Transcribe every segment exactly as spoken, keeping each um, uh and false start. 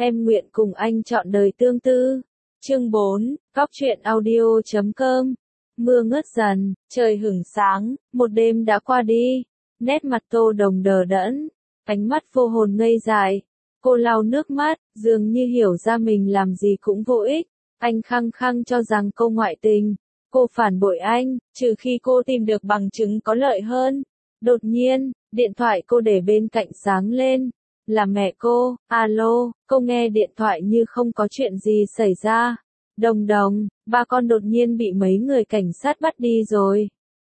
Em nguyện cùng anh chọn đời tương tư. Chương bốn, Góc truyện audio chấm com. Mưa ngớt dần, trời hửng sáng, một đêm đã qua đi. Nét mặt Tô Đồng đờ đẫn, ánh mắt vô hồn ngây dại. Cô lau nước mắt, dường như hiểu ra mình làm gì cũng vô ích. Anh khăng khăng cho rằng cô ngoại tình. Cô phản bội anh, trừ khi cô tìm được bằng chứng có lợi hơn. Đột nhiên, điện thoại cô để bên cạnh sáng lên. Là mẹ cô. Alo, cô nghe điện thoại như không có chuyện gì xảy ra. Đồng Đồng, ba con đột nhiên bị mấy người cảnh sát bắt đi rồi.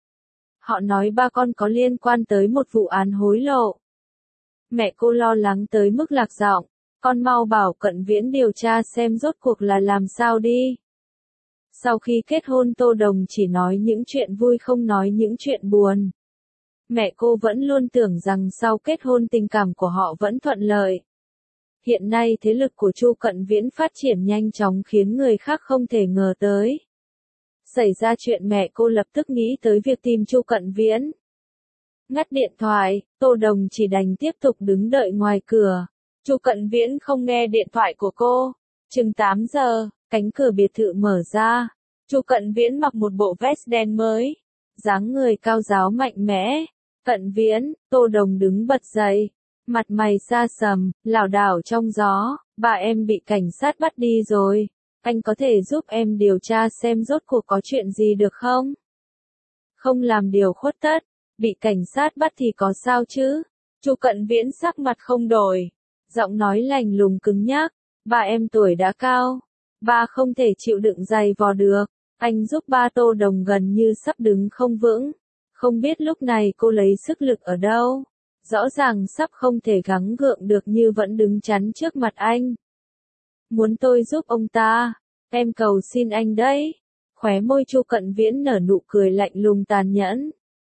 Họ nói ba con có liên quan tới một vụ án hối lộ. Mẹ cô lo lắng tới mức lạc giọng, con mau bảo Cận Viễn điều tra xem rốt cuộc là làm sao đi. Sau khi kết hôn Tô Đồng chỉ nói những chuyện vui không nói những chuyện buồn. Mẹ cô vẫn luôn tưởng rằng sau kết hôn tình cảm của họ vẫn thuận lợi. Hiện nay thế lực của Chu Cận Viễn phát triển nhanh chóng khiến người khác không thể ngờ tới. Xảy ra chuyện mẹ cô lập tức nghĩ tới việc tìm Chu Cận Viễn. Ngắt điện thoại, Tô Đồng chỉ đành tiếp tục đứng đợi ngoài cửa. Chu Cận Viễn không nghe điện thoại của cô. Chừng tám giờ, cánh cửa biệt thự mở ra. Chu Cận Viễn mặc một bộ vest đen mới. Dáng người cao ráo mạnh mẽ. Cận Viễn, Tô Đồng đứng bật dậy. Mặt mày xa sầm, lảo đảo trong gió. Ba em bị cảnh sát bắt đi rồi. Anh có thể giúp em điều tra xem rốt cuộc có chuyện gì được không? Không làm điều khuất tất. Bị cảnh sát bắt thì có sao chứ? Chu Cận Viễn sắc mặt không đổi. Giọng nói lạnh lùng cứng nhắc. Ba em tuổi đã cao. Ba không thể chịu đựng dày vò được. Anh giúp ba. Tô Đồng gần như sắp đứng không vững. Không biết lúc này cô lấy sức lực ở đâu. Rõ ràng sắp không thể gắng gượng được như vẫn đứng chắn trước mặt anh. Muốn tôi giúp ông ta? Em cầu xin anh đấy. Khóe môi Chu Cận Viễn nở nụ cười lạnh lùng tàn nhẫn.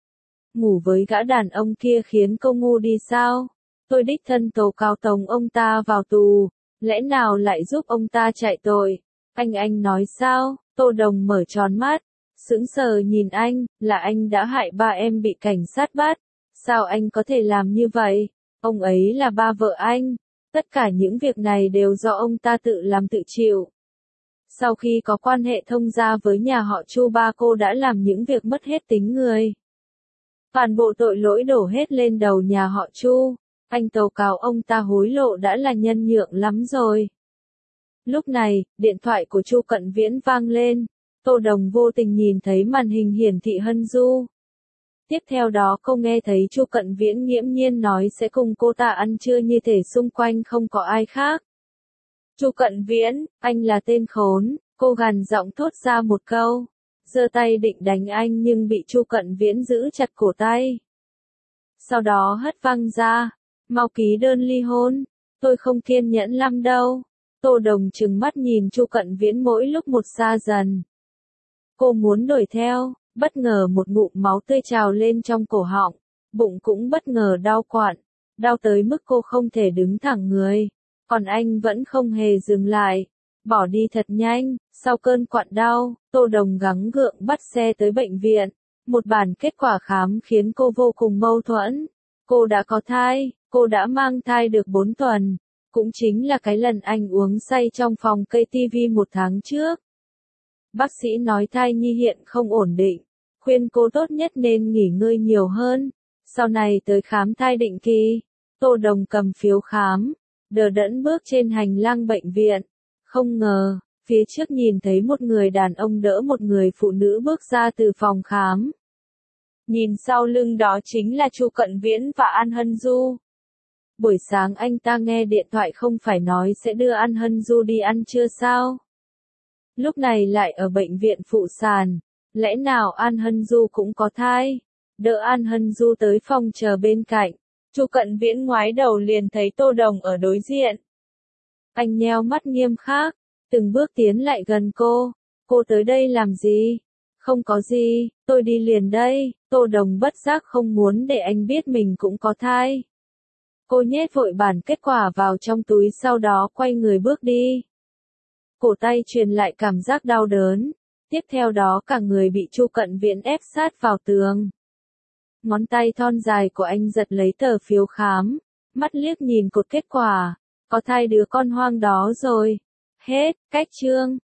Ngủ với gã đàn ông kia khiến cô ngu đi sao? Tôi đích thân tố cáo tống ông ta vào tù. Lẽ nào lại giúp ông ta chạy tội? Anh anh nói sao? Tô Đồng mở tròn mắt. Sững sờ nhìn anh, là anh đã hại ba em bị cảnh sát bắt. Sao anh có thể làm như vậy? Ông ấy là ba vợ anh. Tất cả những việc này đều do ông ta tự làm tự chịu. Sau khi có quan hệ thông gia với nhà họ Chu, ba cô đã làm những việc mất hết tính người. Toàn bộ tội lỗi đổ hết lên đầu nhà họ Chu. Anh tố cáo ông ta hối lộ đã là nhân nhượng lắm rồi. Lúc này, điện thoại của Chu Cận Viễn vang lên. Tô Đồng vô tình nhìn thấy màn hình hiển thị Hân Du. Tiếp theo đó cô nghe thấy Chu Cận Viễn nghiễm nhiên nói sẽ cùng cô ta ăn trưa như thể xung quanh không có ai khác. Chu Cận Viễn, anh là tên khốn, cô gằn giọng thốt ra một câu. Giơ tay định đánh anh nhưng bị Chu Cận Viễn giữ chặt cổ tay. Sau đó hất văng ra. Mau ký đơn ly hôn. Tôi không kiên nhẫn lắm đâu. Tô Đồng trừng mắt nhìn Chu Cận Viễn mỗi lúc một xa dần. Cô muốn đuổi theo, bất ngờ một ngụm máu tươi trào lên trong cổ họng. Bụng cũng bất ngờ đau quặn. Đau tới mức cô không thể đứng thẳng người. Còn anh vẫn không hề dừng lại. Bỏ đi thật nhanh. Sau cơn quặn đau, Tô Đồng gắng gượng bắt xe tới bệnh viện. Một bản kết quả khám khiến cô vô cùng mâu thuẫn. Cô đã có thai, cô đã mang thai được bốn tuần. Cũng chính là cái lần anh uống say trong phòng cây tivi một tháng trước. Bác sĩ nói thai nhi hiện không ổn định. Khuyên cô tốt nhất nên nghỉ ngơi nhiều hơn. Sau này tới khám thai định kỳ. Tô Đồng cầm phiếu khám. Đờ đẫn bước trên hành lang bệnh viện. Không ngờ, phía trước nhìn thấy một người đàn ông đỡ một người phụ nữ bước ra từ phòng khám. Nhìn sau lưng đó chính là Chu Cận Viễn và An Hân Du. Buổi sáng anh ta nghe điện thoại không phải nói sẽ đưa An Hân Du đi ăn trưa sao? Lúc này lại ở bệnh viện phụ sản. Lẽ nào An Hân Du cũng có thai? Đỡ An Hân Du tới phòng chờ bên cạnh. Chu Cận Viễn ngoái đầu liền thấy Tô Đồng ở đối diện. Anh nheo mắt nghiêm khắc, từng bước tiến lại gần cô. Cô tới đây làm gì? Không có gì, tôi đi liền đây. Tô Đồng bất giác không muốn để anh biết mình cũng có thai. Cô nhét vội bản kết quả vào trong túi sau đó quay người bước đi. Cổ tay truyền lại cảm giác đau đớn. Tiếp theo đó cả người bị Chu Cận Viễn ép sát vào tường. Ngón tay thon dài của anh giật lấy tờ phiếu khám. Mắt liếc nhìn cột kết quả. có thai đứa con hoang đó rồi. Hết, cách chương.